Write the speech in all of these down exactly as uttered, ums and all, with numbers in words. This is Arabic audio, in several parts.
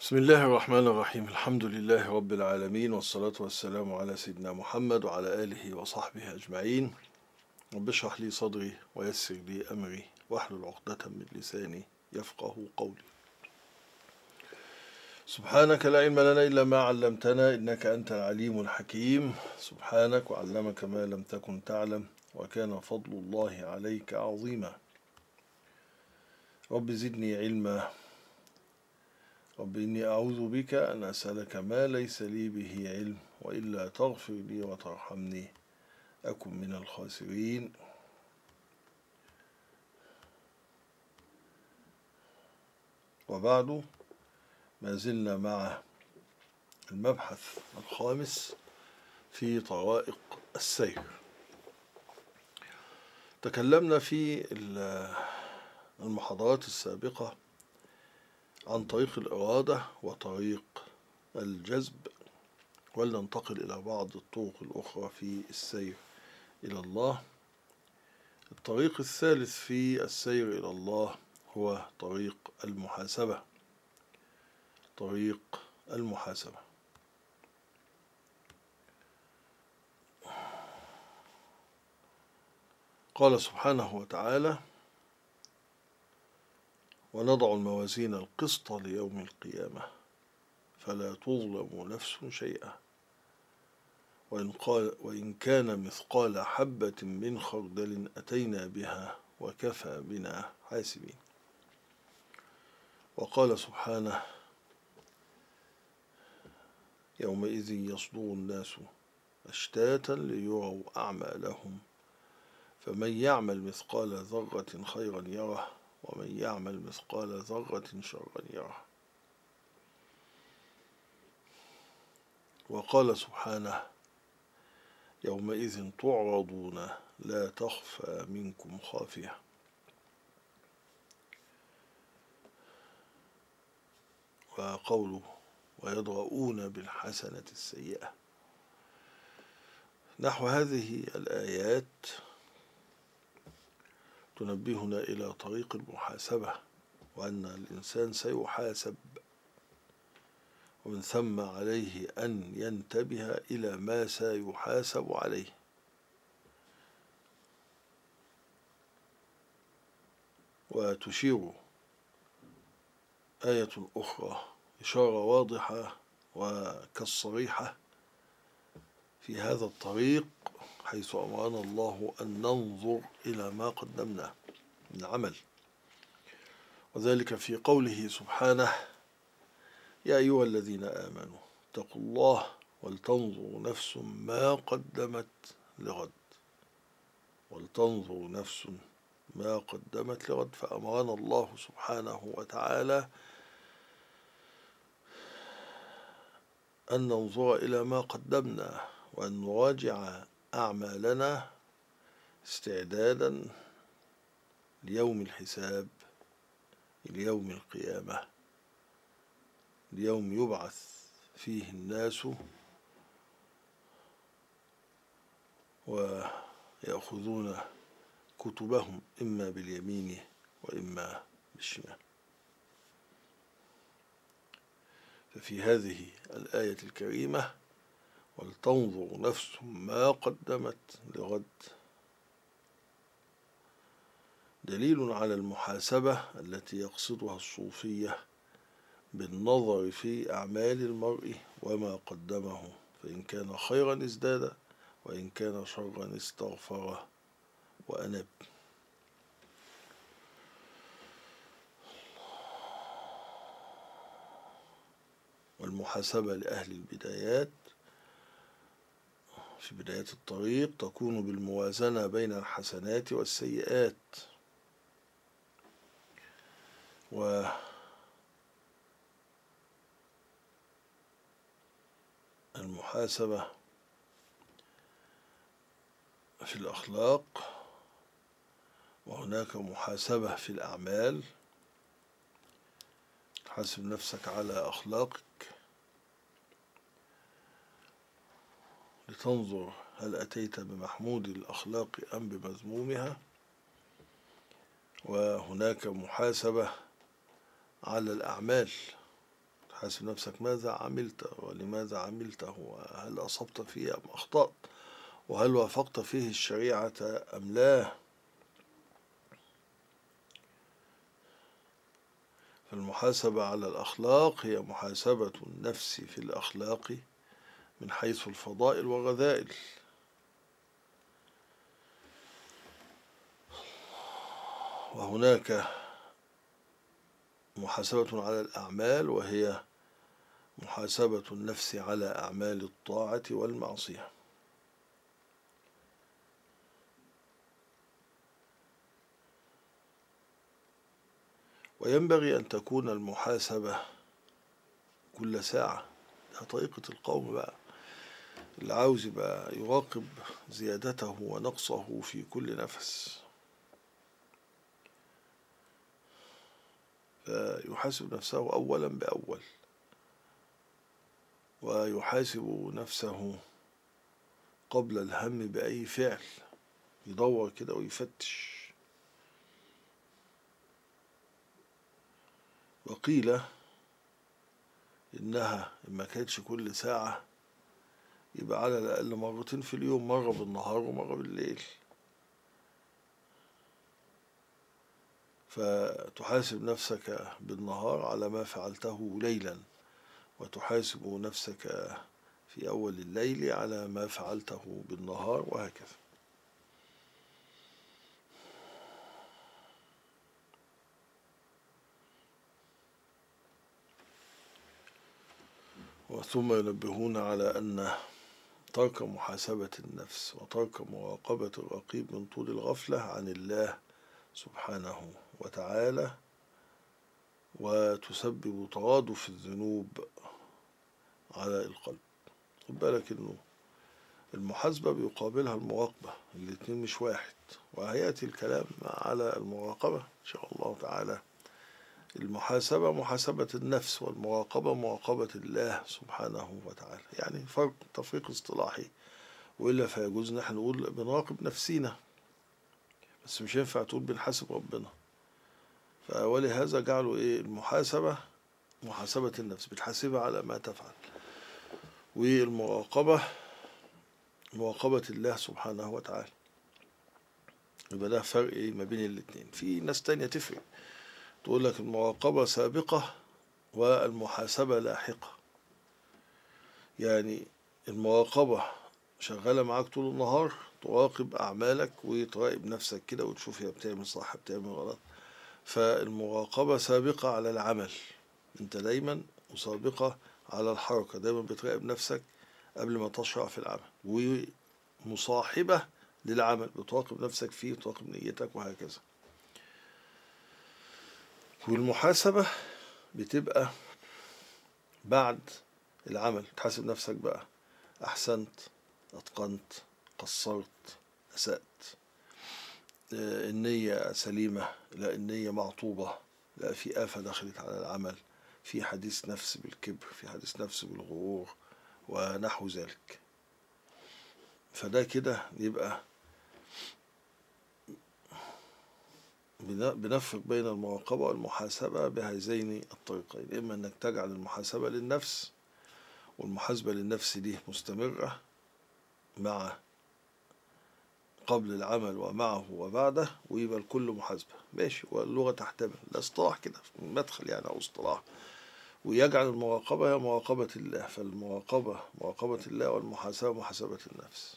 بسم الله الرحمن الرحيم. الحمد لله رب العالمين، والصلاة والسلام على سيدنا محمد وعلى آله وصحبه أجمعين. رب اشرح لي صدري ويسر لي أمري واحلل عقدة من لساني يفقه قولي. سبحانك لا علم لنا إلا ما علمتنا إنك أنت العليم الحكيم. سبحانك وعلمك ما لم تكن تعلم وكان فضل الله عليك عظيما. رب زدني علما. رب إني أعوذ بك أن أسألك ما ليس لي به علم، وإلا تغفر لي وترحمني أكن من الخاسرين. وبعد، ما زلنا مع المبحث الخامس في طرائق السير. تكلمنا في المحاضرات السابقة عن طريق الإرادة وطريق الجذب، ولننتقل إلى بعض الطرق الأخرى في السير إلى الله. الطريق الثالث في السير إلى الله هو طريق المحاسبة. طريق المحاسبة قال سبحانه وتعالى: ونضع الموازين القسط ليوم القيامة فلا تظلم نفس شيئا وإن, قال وإن كان مثقال حبة من خردل أتينا بها وكفى بنا حاسبين. وقال سبحانه: يومئذ يصدر الناس أشتاتا ليروا أعمالهم فمن يعمل مثقال ذرة خيرا يره ومن يعمل مثقال ذرة شرا يره. وقال سبحانه: يومئذ تعرضون لا تخفى منكم خافية. وقوله: ويدرؤون بالحسنة السيئة. نحو هذه الآيات تنبهنا إلى طريق المحاسبة، وأن الإنسان سيحاسب، ومن ثم عليه أن ينتبه إلى ما سيحاسب عليه. وتشير آية أخرى إشارة واضحة وكالصريحة في هذا الطريق، حيث أمرنا الله أن ننظر إلى ما قدمنا من عمل، وذلك في قوله سبحانه: يا أيها الذين آمنوا اتقوا الله ولتنظر نفس ما قدمت لغد ولتنظر نفس ما قدمت لغد. فأمرنا الله سبحانه وتعالى أن ننظر إلى ما قدمنا وأن نراجع أعمالنا استعدادا ليوم الحساب، ليوم القيامة، ليوم يبعث فيه الناس ويأخذون كتبهم إما باليمين وإما بالشمال. ففي هذه الآية الكريمة: ولتنظر نفس ما قدمت لغد، دليل على المحاسبة التي يقصدها الصوفية بالنظر في أعمال المرء وما قدمه، فإن كان خيرا ازداد وإن كان شرا استغفر وأناب. والمحاسبة لأهل البدايات في بداية الطريق تكون بالموازنة بين الحسنات والسيئات. والمحاسبة في الأخلاق، وهناك محاسبة في الأعمال. حاسب نفسك على أخلاقك لتنظر هل أتيت بمحمود الأخلاق أم بمذمومها. وهناك محاسبة على الأعمال، حاسب نفسك ماذا عملت ولماذا عملته، وهل أصبت فيه أم أخطأت، وهل وافقت فيه الشريعة أم لا. فالمحاسبة على الأخلاق هي محاسبة النفس في الأخلاق من حيث الفضائل والرذائل. وهناك محاسبة على الأعمال، وهي محاسبة النفس على أعمال الطاعة والمعصية. وينبغي أن تكون المحاسبة كل ساعة. ده طريقة القوم بقى، اللي عاوز يبقى يراقب زيادته ونقصه في كل نفس، فيحاسب نفسه أولا بأول، ويحاسب نفسه قبل الهم بأي فعل، يدور كده ويفتش. وقيل إنها إما كانتش كل ساعة يبقى على الأقل مرتين في اليوم، مرة بالنهار ومرة بالليل. فتحاسب نفسك بالنهار على ما فعلته ليلا، وتحاسب نفسك في أول الليل على ما فعلته بالنهار، وهكذا. وثم ينبهون على أن ترك محاسبة النفس وترك مراقبة الرقيب من طول الغفلة عن الله سبحانه وتعالى، وتسبب ترادف الذنوب على القلب. خد بالك إنه المحاسبة بيقابلها المراقبة، الاتنين مش واحد، وهيأتي الكلام على المراقبة إن شاء الله تعالى. المحاسبة محاسبة النفس، والمراقبة مراقبة الله سبحانه وتعالى، يعني فرق تفريق اصطلاحي، وإلا فيجوز نحن نقول بنراقب نفسينا، بس مش ينفع تقول بنحاسب ربنا. فولهذا جعلوا إيه المحاسبة محاسبة النفس، بتحاسبها على ما تفعل، والمراقبة مراقبة الله سبحانه وتعالى. يبقى ده فرق إيه ما بين الاتنين. في ناس تانية تفرق، تقول لك المراقبة سابقة والمحاسبة لاحقة. يعني المراقبة شغالة معاك طول النهار، تراقب أعمالك وتراقب نفسك كده وتشوف هي بتعمل صح بتعمل غلط. فالمراقبة سابقة على العمل، انت دايما مسابقة على الحركة، دايما بتراقب نفسك قبل ما تشرع في العمل، ومصاحبة للعمل، بتراقب نفسك فيه وتراقب نيتك وهكذا. والمحاسبة بتبقى بعد العمل، تحاسب نفسك بقى، أحسنت، أتقنت، قصرت، أسأت، النية سليمة، لا النية معطوبة، لا في آفة دخلت على العمل، في حديث نفس بالكبر، في حديث نفس بالغرور ونحو ذلك. فده كده يبقى بنفرق بين المراقبة والمحاسبة بهذين الطريقين، إما أنك تجعل المحاسبة للنفس والمحاسبة للنفس دي مستمرة مع قبل العمل ومعه وبعده، ويبقى الكل محاسبة ماشي، واللغة تحتمل الاصطلاح كده مدخل يعني أو اصطلاح، ويجعل المراقبة هي مراقبة الله. فالمراقبة مراقبة الله، والمحاسبة محاسبة النفس.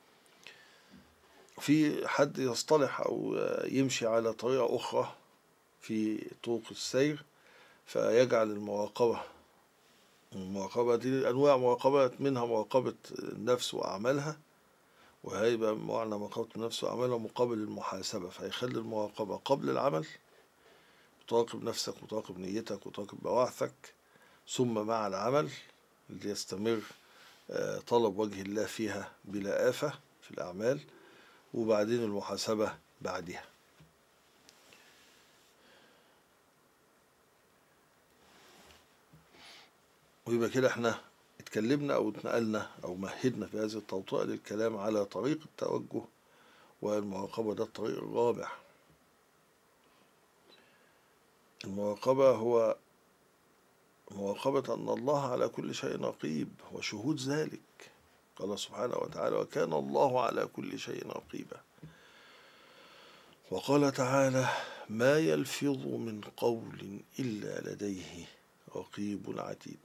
في حد يصطلح أو يمشي على طريقة أخرى في طرق السير، فيجعل المراقبة المراقبة دي أنواع مراقبة، منها مراقبة النفس وأعمالها، وهيبقى معنى مراقبة النفس وأعمالها مقابل المحاسبة، فيخلي المراقبة قبل العمل، تراقب نفسك وتراقب نيتك وتراقب بواعثك، ثم مع العمل اللي يستمر طلب وجه الله فيها بلا آفة في الأعمال، وبعدين المحاسبة بعدها. ويبقى كده احنا اتكلمنا أو اتنقلنا أو مهدنا في هذه التوطئة للكلام على طريق التوجه والمراقبة. ده الطريق الرابع. المراقبة هو مراقبة أن الله على كل شيء رقيب وشهود ذلك. قال سبحانه وتعالى: وكان الله على كل شيء رقيبا. وقال تعالى: ما يلفظ من قول إلا لديه رقيب عتيد.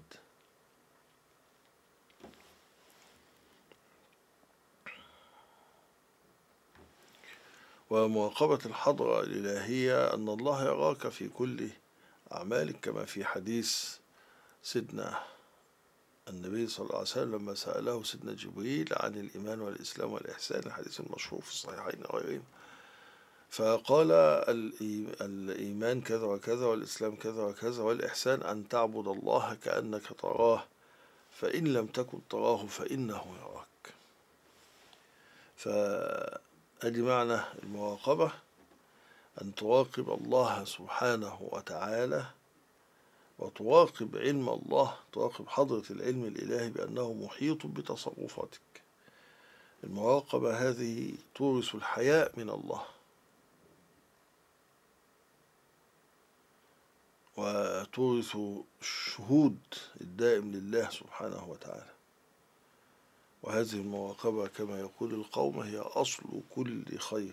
ومراقبة الحضرة الإلهية أن الله يراك في كل أعمالك، كما في حديث سيدنا النبي صلى الله عليه وسلم لما سأله سيدنا جبريل عن الإيمان والإسلام والإحسان، الحديث المشهور في الصحيحين وغيرهم، فقال: الإيمان كذا وكذا، والإسلام كذا وكذا، والإحسان أن تعبد الله كأنك تراه، فإن لم تكن تراه فإنه يراك. فأدي معنى المراقبة، أن تراقب الله سبحانه وتعالى، وتراقب علم الله، تراقب حضرة العلم الإلهي بأنه محيط بتصرفاتك. المراقبة هذه تورث الحياء من الله، وتورث الشهود الدائم لله سبحانه وتعالى. وهذه المراقبة كما يقول القوم هي أصل كل خير.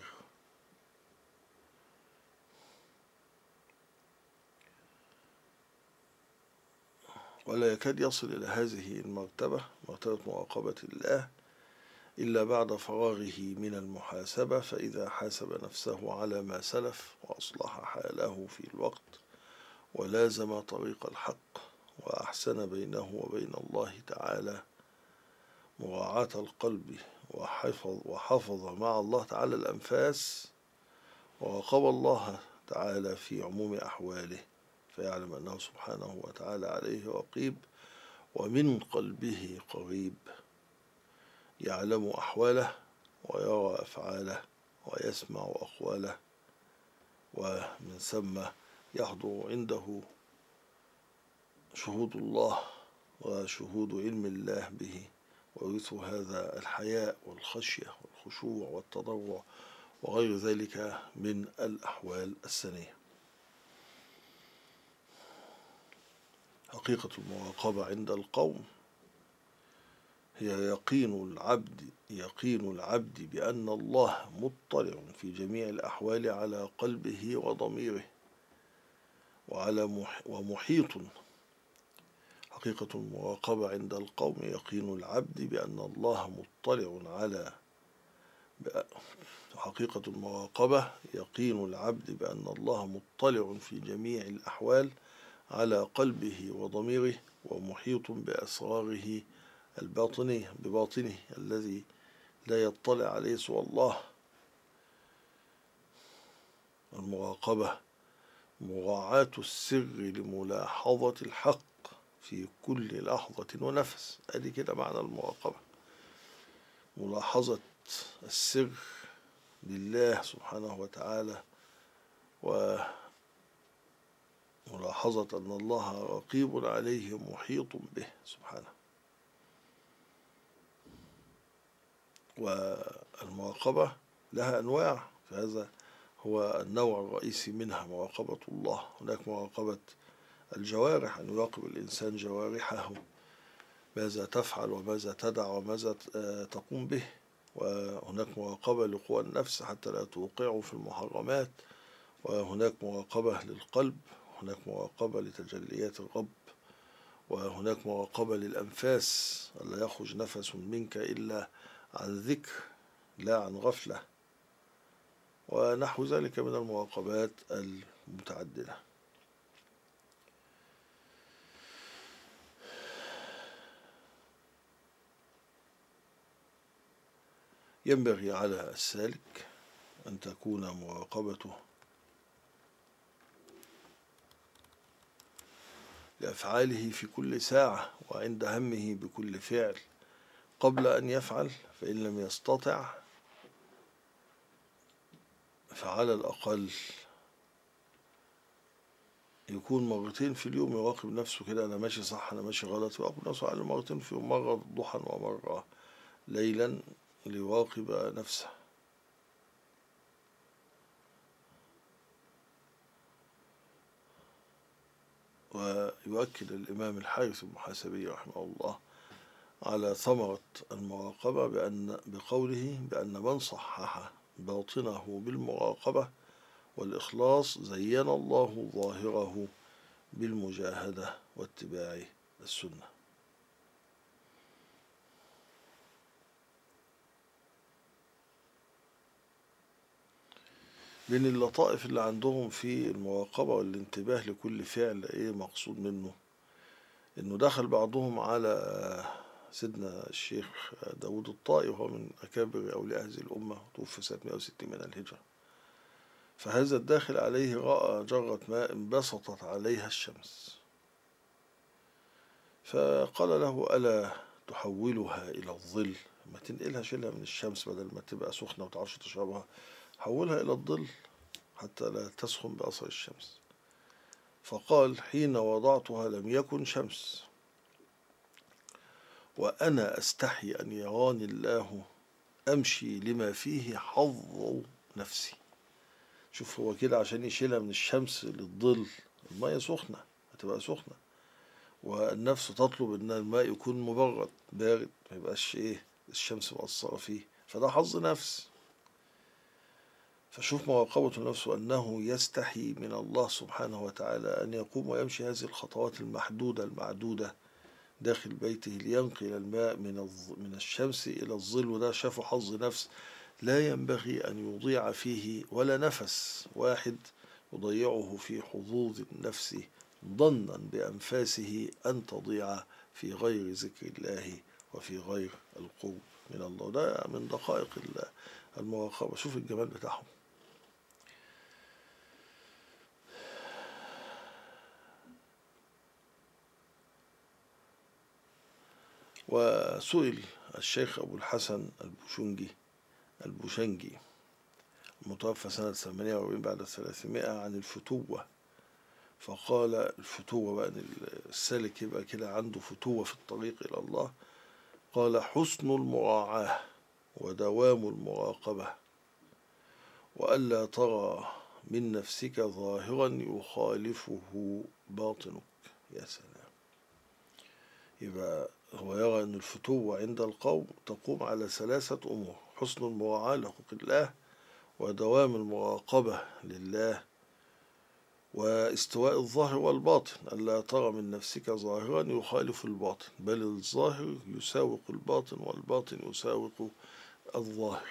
ولا يكاد يصل إلى هذه المرتبة، مرتبة مراقبة الله، إلا بعد فراغه من المحاسبة، فإذا حاسب نفسه على ما سلف وأصلح حاله في الوقت، ولازم طريق الحق، وأحسن بينه وبين الله تعالى مراعاة القلب، وحفظ, وحفظ مع الله تعالى الأنفاس، وراقب الله تعالى في عموم أحواله، فيعلم أنه سبحانه وتعالى عليه رقيب، ومن قلبه قريب، يعلم أحواله ويرى أفعاله ويسمع أقواله، ومن ثم يحضر عنده شهود الله وشهود علم الله به، ويورث هذا الحياء والخشية والخشوع والتضرع وغير ذلك من الأحوال السنية. حقيقة المراقبة عند القوم هي يقين العبد يقين العبد بأن الله مطلع في جميع الأحوال على قلبه وضميره وعلى ومحيط. حقيقة المراقبة عند القوم يقين العبد بأن الله مطلع على حقيقة المراقبة يقين العبد بأن الله مطلع في جميع الأحوال على قلبه وضميره، ومحيط بأسراره الباطنية بباطنه الذي لا يطلع عليه سوى الله. المراقبة مراعاة السر لملاحظة الحق في كل لحظة ونفس. ادي كده معنى المراقبة، ملاحظة السر لله سبحانه وتعالى، وملاحظة أن الله رقيب عليه محيط به سبحانه. والمراقبة لها أنواع، فهذا هو النوع الرئيسي منها مراقبة الله. هناك مراقبة الجوارح، أن يراقب الإنسان جوارحه ماذا تفعل وماذا تدع وماذا تقوم به. وهناك مراقبة لقوى النفس حتى لا توقعه في المحرمات. وهناك مراقبة للقلب، وهناك مراقبة لتجليات الرب، وهناك مراقبة للأنفاس، ألا يخرج نفس منك إلا عن ذكر لا عن غفلة، ونحو ذلك من المراقبات المتعددة. ينبغي على السالك أن تكون مراقبته لأفعاله في كل ساعة، وعند همه بكل فعل قبل أن يفعل، فإن لم يستطع فعلى الأقل يكون مرتين في اليوم يراقب نفسه كده، أنا ماشي صح أنا ماشي غلط، يراقب نفسه على مرتين في يوم، مرة ضحى ومرة ليلا، ليراقب نفسه. يؤكد الإمام الحارث المحاسبي رحمه الله على ثمرة المراقبة بأن بقوله بأن من صحح باطنه بالمراقبة والإخلاص زين الله ظاهره بالمجاهدة واتباع السنة. من اللطائف اللي عندهم في المراقبة والانتباه لكل فعل ايه مقصود منه، انه دخل بعضهم على سيدنا الشيخ داود الطائي وهو من أكابر أولياء هذه الأمة، توفي سنة مئة وستين من الهجرة. فهذا الداخل عليه رأى جرة ماء انبسطت عليها الشمس، فقال له ألا تحولها إلى الظل، ما تنقلها شيلها من الشمس بدل ما تبقى سخنة وتعرفش تشربها، حولها إلى الظل حتى لا تسخن بأثر الشمس. فقال حين وضعتها لم يكن شمس، وأنا أستحي أن يراني الله أمشي لما فيه حظ نفسي. شوف هو كده عشان يشيلها من الشمس للظل، المية سخنة هتبقى سخنة، والنفس تطلب أن الماء يكون مبرد بارد ما يبقاش إيه الشمس مؤثرة فيه، فده حظ نفس. فشوف مراقبة النفس أنه يستحي من الله سبحانه وتعالى أن يقوم ويمشي هذه الخطوات المحدودة المعدودة داخل بيته لينقل الماء من من الشمس إلى الظل، وده شافه حظ نفس لا ينبغي أن يضيع فيه ولا نفس واحد يضيعه في حظوظ النفس ظنا بأنفاسه أن تضيع في غير ذكر الله وفي غير القرب من الله. ده من دقائق المراقبة. شوف الجمال بتاعهم. وسئل الشيخ أبو الحسن البوشنجي البوشنجي المتوفى سنة ثمانية وأربعين بعد الثلاثمائة عن الفتوة، فقال الفتوة بقى السالك يبقى كده عنده فتوة في الطريق إلى الله، قال حسن المراعاة ودوام المراقبة، وألا ترى من نفسك ظاهرا يخالفه باطنك. يا سلام. يبقى هو يرى أن الفتوة عند القوم تقوم على ثلاثة أمور: حسن المراعاة لحقوق الله، ودوام المراقبة لله، واستواء الظاهر والباطن، ألا ترى من نفسك ظاهرا يخالف الباطن، بل الظاهر يساوق الباطن والباطن يساوق الظاهر.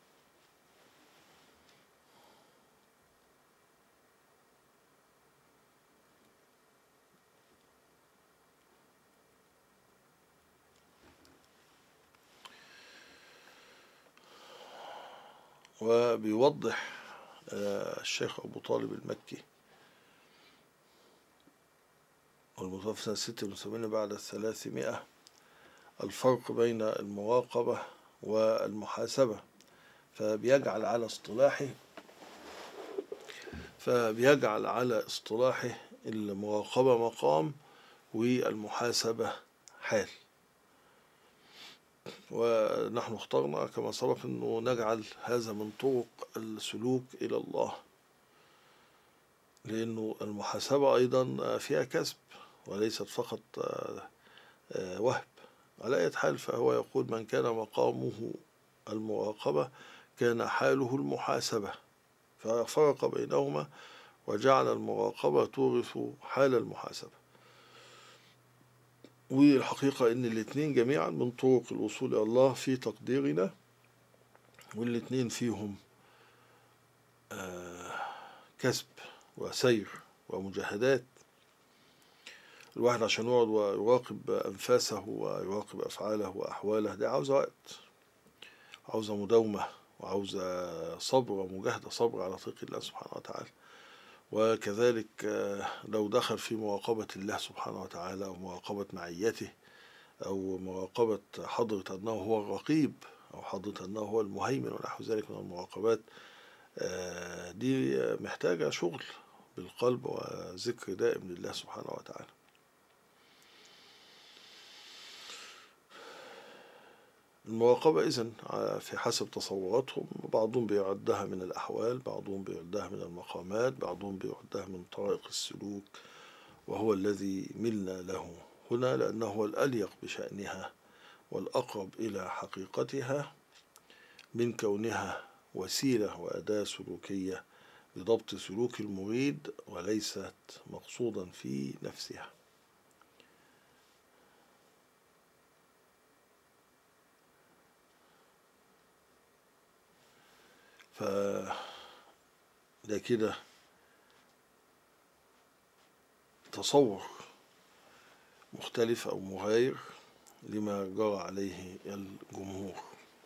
وبيوضح الشيخ أبو طالب المكي والمتوفى سنة ستة وسبعين بعد الثلاثمائة الفرق بين المراقبة والمحاسبة، فبيجعل على اصطلاحه فبيجعل على اصطلاحه المراقبة مقام والمحاسبة حال. ونحن اخترنا كما سبق أنه نجعل هذا من طرق السلوك إلى الله، لأنه المحاسبة أيضا فيها كسب وليست فقط وهب. على أي حال فهو يقول من كان مقامه المراقبة كان حاله المحاسبة، ففرق بينهما وجعل المراقبة تورث حال المحاسبة. والحقيقة أن الاثنين جميعا من طرق الوصول إلى الله في تقديرنا، والاثنين فيهم كسب وسير ومجاهدات. الواحد عشان يقعد ويراقب أنفاسه ويراقب أفعاله وأحواله دي عاوزة وقت، عاوزة مداومة، وعاوزة صبر ومجاهدة، صبر على طريق الله سبحانه وتعالى. وكذلك لو دخل في مراقبة الله سبحانه وتعالى أو مراقبة معيته أو مراقبة حضرة أنه هو الرقيب أو حضرة أنه هو المهيمن ونحو ذلك من المراقبات، دي محتاجة شغل بالقلب وذكر دائم لله سبحانه وتعالى. المراقبة إذن في حسب تصوراتهم، بعضهم بيعدها من الأحوال، بعضهم بيعدها من المقامات، بعضهم بيعدها من طرائق السلوك وهو الذي ملنا له هنا، لأنه هو الأليق بشأنها والأقرب إلى حقيقتها من كونها وسيلة وأداة سلوكية لضبط سلوك المريد، وليست مقصودا في نفسها. فده كده تصور مختلف أو مغاير لما جرى عليه الجمهور.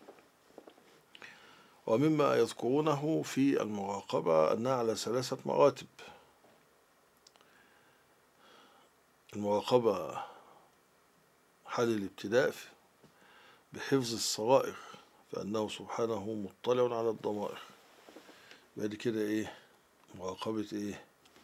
ومما يذكرونه في المراقبة أنها على ثلاثة مراتب. المراقبة حال الابتداء بحفظ السرائر، فأنه سبحانه مطلع على الضمائر. بعد كده إيه؟ مراقبة إيه؟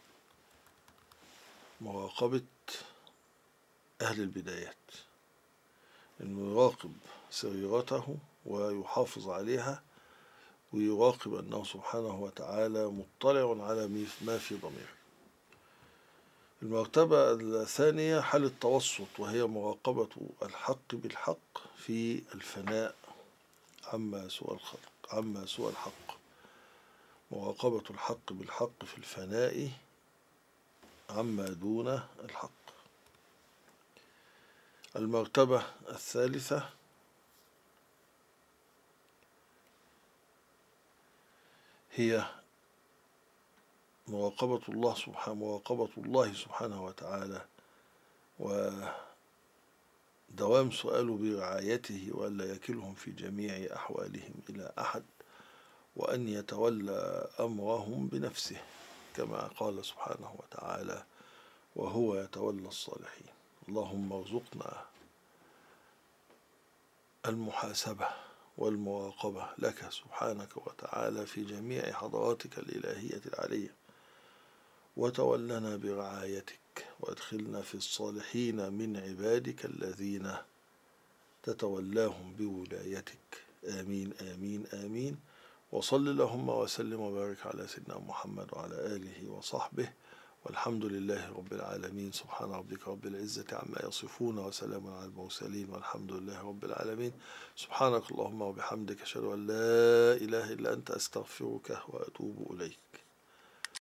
مراقبة أهل البدايات، إنه يراقب سريرته ويحافظ عليها، ويراقب أنه سبحانه وتعالى مطلع على ما في ضميره. المرتبة الثانية حال التوسط، وهي مراقبة الحق بالحق في الفناء عما سوى الخلق عما سوى الحق. مراقبة الحق بالحق في الفناء عما دون الحق. المرتبة الثالثة هي مراقبة الله سبحانه مراقبة الله سبحانه وتعالى، ودوام سؤاله برعايته، وألا يكلهم في جميع أحوالهم إلى أحد، وأن يتولى أمرهم بنفسه كما قال سبحانه وتعالى: وهو يتولى الصالحين. اللهم ارزقنا المحاسبة والمراقبة لك سبحانك وتعالى في جميع حضراتك الإلهية العلية، وتولنا برعايتك، وادخلنا في الصالحين من عبادك الذين تتولاهم بولايتك. آمين آمين آمين. وصل اللهم وسلم وبارك على سيدنا محمد وعلى آله وصحبه، والحمد لله رب العالمين. سبحان ربك رب العزة عما يصفون، وسلام على المرسلين، والحمد لله رب العالمين. سبحانك اللهم وبحمدك، أشهد أن لا إله إلا أنت، أستغفرك وأتوب إليك.